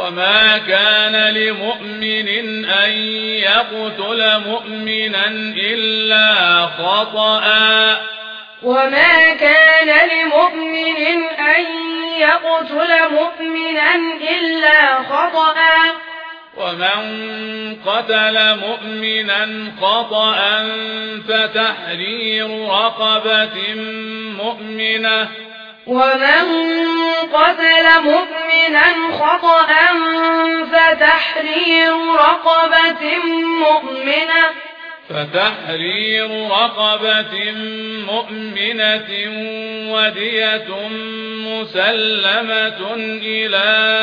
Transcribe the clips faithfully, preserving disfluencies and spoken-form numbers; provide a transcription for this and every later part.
وما كان لمؤمن أن يقتل مؤمنا إلا خطأ وما كان لمؤمن أن يقتل مؤمنا إلا خطأ ومن قتل مؤمنا خطأ فتحرير رقبة مؤمنة ومن قتل مؤمنا خطأ فتحرير رقبة مؤمنة فتحرير رقبة مؤمنة ودية مسلمة إلى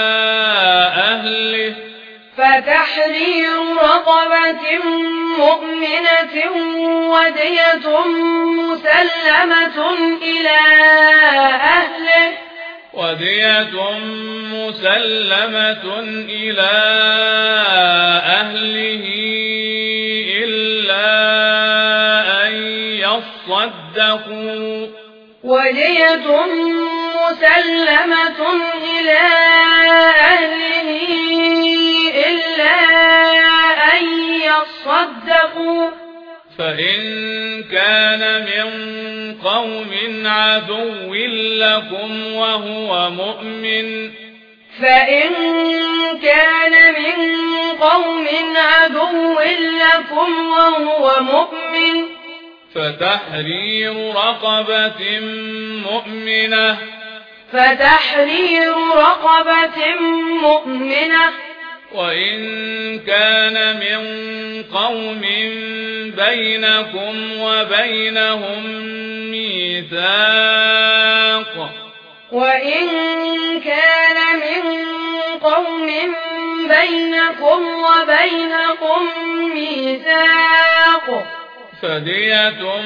أهله فتحرير رقبة مؤمنة ودية مسلمة إلى أهله ودية مسلمة إلى أهله إلا أن يصدقوا ودية مسلمة إلى أهله إلا أن يصدقوا فإن كان من قوم عدو لكم وهو مؤمن فإن كان من قوم عدو لكم وهو مؤمن فتحرير رقبة مؤمنة فتحرير رقبة مؤمنة وإن كان من قوم بينكم وبينهم ميثاق وإن كان من قوم بينكم وبينهم ميثاق فدية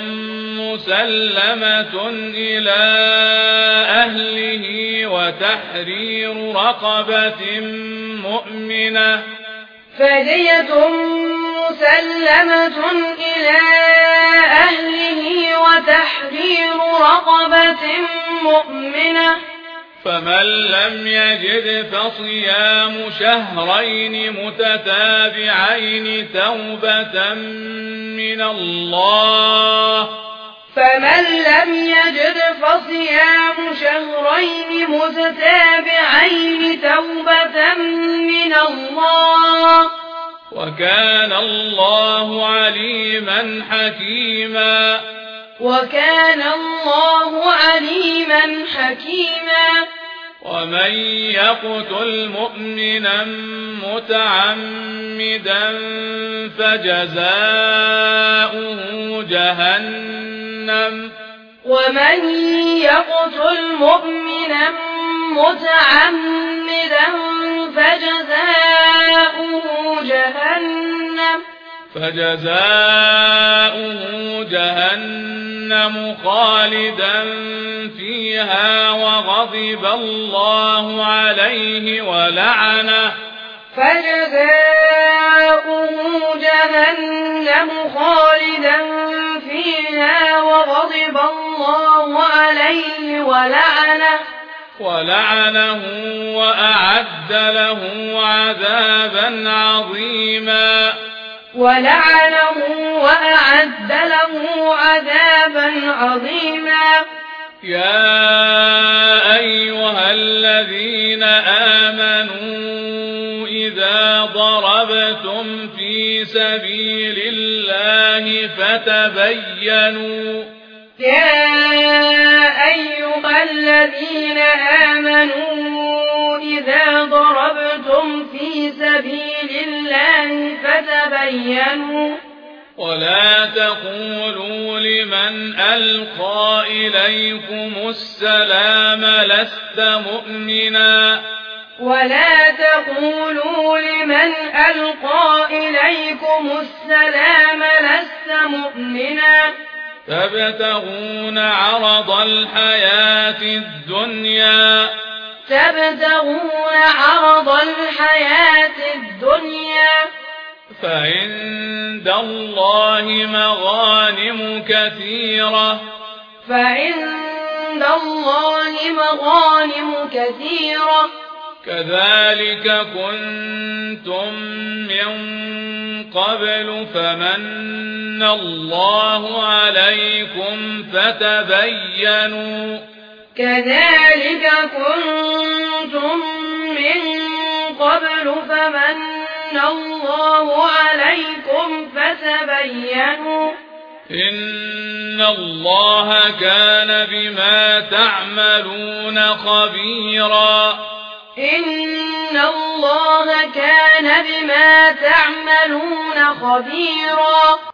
مسلمة إلى أهله وتحرير رقبة مؤمنة فدية مسلمة إلى أهله وتحرير رقبة مؤمنة فمن لم يجد فصيام شهرين متتابعين توبة من الله فمن لم يجد فصيام شهرين متتابعين توبة من الله وكان الله عليما حكيما وكان الله عليما حكيما ومن يقتل مؤمنا متعمدا فجزاؤه جهنم ومن يقتل مؤمنا متعمدا فجزاؤه جهنم فجزاؤه جهنم خالدا فيها وغضب الله عليه ولعنه فجزاؤه جهنم خالدا فيها وغضب الله عليه ولعنه ولعنه وأعد له عذابا عظيما ولعنه وأعد له عذابا عظيما يا أيها الذين آمنوا إذا ضربتم في سبيل الله فتبينوا يا أيها الذين آمنوا إذا ضربتم في سبيل الله فتبينوا ولا تقولوا لمن ألقى إليكم السلام لست مؤمنا ولا تقولوا لمن ألقى إليكم السلام لست مؤمنا تبتغون عرض الحياة الدنيا تبتغون عرض الحياة الدنيا فعند الله مغانم كثيرة فعند الله مغانم كثيرة كذلك كنتم من قبل فمن الله عليكم فتبينوا كذلك كنتم من قبل فمن الله عليكم فتبينوا إن الله كان بما تعملون خبيرا إن الله كان بما تعملون خبيرا